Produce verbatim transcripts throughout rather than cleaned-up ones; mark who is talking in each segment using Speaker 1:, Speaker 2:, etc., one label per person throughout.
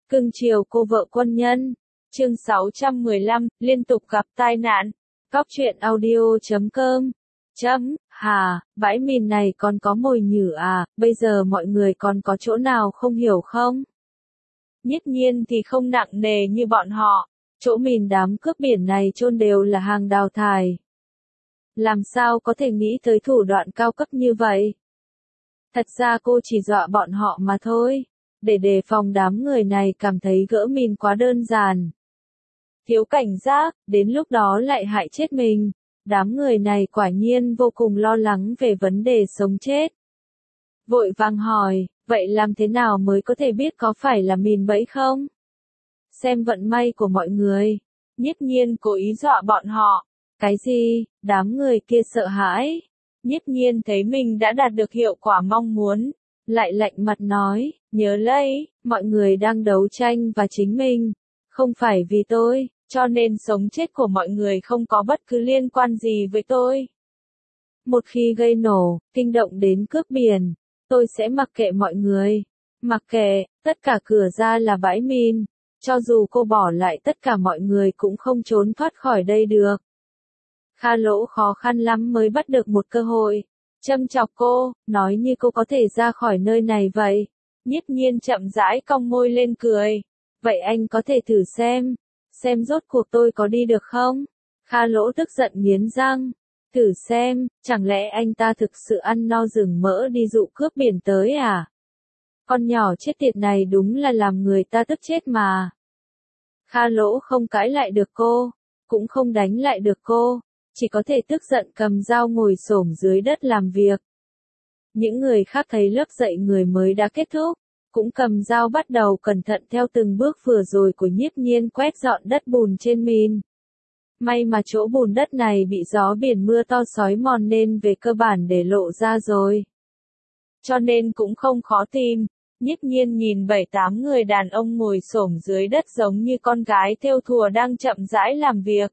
Speaker 1: Cưng chiều cô vợ quân nhân. Chương sáu trăm mười lăm, liên tục gặp tai nạn. Cóc truyện audio chấm com. Chấm, hà, bãi mìn này còn có mồi nhử à, bây giờ mọi người còn có chỗ nào không hiểu không? Nhiếp nhiên thì không nặng nề như bọn họ, chỗ mìn đám cướp biển này chôn đều là hàng đào thải. Làm sao có thể nghĩ tới thủ đoạn cao cấp như vậy? Thật ra cô chỉ dọa bọn họ mà thôi, để đề phòng đám người này cảm thấy gỡ mìn quá đơn giản. Thiếu cảnh giác, đến lúc đó lại hại chết mình. Đám người này quả nhiên vô cùng lo lắng về vấn đề sống chết. Vội vàng hỏi, vậy làm thế nào mới có thể biết có phải là mìn bẫy không? Xem vận may của mọi người. Nhiếp nhiên cố ý dọa bọn họ. Cái gì? Đám người kia sợ hãi. Nhiếp nhiên thấy mình đã đạt được hiệu quả mong muốn. Lại lạnh mặt nói, nhớ lấy, mọi người đang đấu tranh và chính mình. Không phải vì tôi, cho nên sống chết của mọi người không có bất cứ liên quan gì với tôi. Một khi gây nổ, kinh động đến cướp biển, tôi sẽ mặc kệ mọi người. Mặc kệ, tất cả cửa ra là bãi mìn. Cho dù cô bỏ lại tất cả mọi người cũng không trốn thoát khỏi đây được. Kha Lỗ khó khăn lắm mới bắt được một cơ hội. Châm chọc cô, nói như cô có thể ra khỏi nơi này vậy. Nhiếp nhiên chậm rãi cong môi lên cười. Vậy anh có thể thử xem. Xem rốt cuộc tôi có đi được không? Kha Lỗ tức giận nghiến răng. Thử xem, chẳng lẽ anh ta thực sự ăn no rừng mỡ đi dụ cướp biển tới à? Con nhỏ chết tiệt này đúng là làm người ta tức chết mà. Kha Lỗ không cãi lại được cô, cũng không đánh lại được cô, chỉ có thể tức giận cầm dao ngồi xổm dưới đất làm việc. Những người khác thấy lớp dạy người mới đã kết thúc, cũng cầm dao bắt đầu cẩn thận theo từng bước vừa rồi của nhiếp nhiên quét dọn đất bùn trên mìn. May mà chỗ bùn đất này bị gió biển mưa to xói mòn nên về cơ bản để lộ ra rồi. Cho nên cũng không khó tìm. Nhiếp nhiên nhìn bảy tám người đàn ông ngồi xổm dưới đất giống như con gái thêu thùa đang chậm rãi làm việc.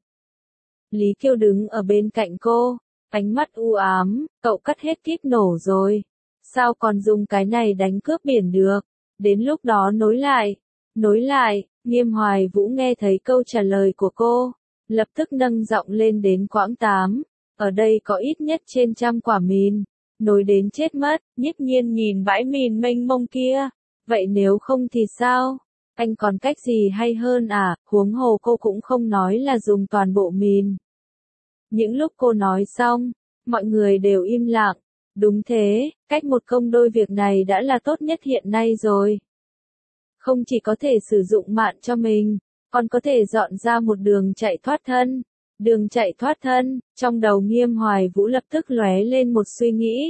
Speaker 1: Lý Kiêu đứng ở bên cạnh cô, ánh mắt u ám, cậu cắt hết kíp nổ rồi. Sao còn dùng cái này đánh cướp biển được? Đến lúc đó nối lại, nối lại, Nghiêm Hoài Vũ nghe thấy câu trả lời của cô, lập tức nâng giọng lên đến quãng tám. Ở đây có ít nhất trên trăm quả mìn. Nối đến chết mất, nhiếp nhiên nhìn bãi mìn mênh mông kia. Vậy nếu không thì sao? Anh còn cách gì hay hơn à? Huống hồ cô cũng không nói là dùng toàn bộ mìn. Những lúc cô nói xong, mọi người đều im lặng. Đúng thế, cách một công đôi việc này đã là tốt nhất hiện nay rồi. Không chỉ có thể sử dụng mạn cho mình, còn có thể dọn ra một đường chạy thoát thân. Đường chạy thoát thân, trong đầu Nghiêm Hoài Vũ lập tức lóe lên một suy nghĩ.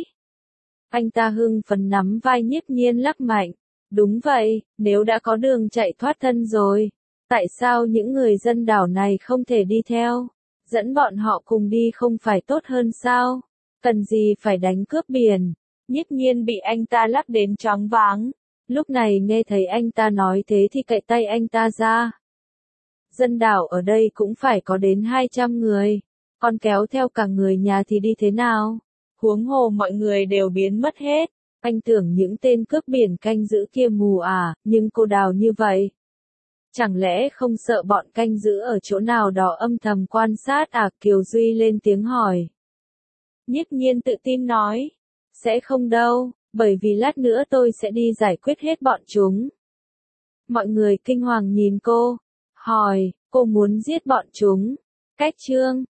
Speaker 1: Anh ta hưng phấn nắm vai nhiếp nhiên lắc mạnh. Đúng vậy, nếu đã có đường chạy thoát thân rồi, tại sao những người dân đảo này không thể đi theo? Dẫn bọn họ cùng đi không phải tốt hơn sao? Cần gì phải đánh cướp biển? Nhiếp nhiên bị anh ta lắc đến choáng váng. Lúc này nghe thấy anh ta nói thế thì cậy tay anh ta ra. Dân đảo ở đây cũng phải có đến hai trăm người. Còn kéo theo cả người nhà thì đi thế nào? Huống hồ mọi người đều biến mất hết. Anh tưởng những tên cướp biển canh giữ kia mù à, nhưng cô đào như vậy. Chẳng lẽ không sợ bọn canh giữ ở chỗ nào đó âm thầm quan sát à? Kiều Duy lên tiếng hỏi. Nhiếp nhiên tự tin nói. Sẽ không đâu, bởi vì lát nữa tôi sẽ đi giải quyết hết bọn chúng. Mọi người kinh hoàng nhìn cô. Hỏi, cô muốn giết bọn chúng? Cách chương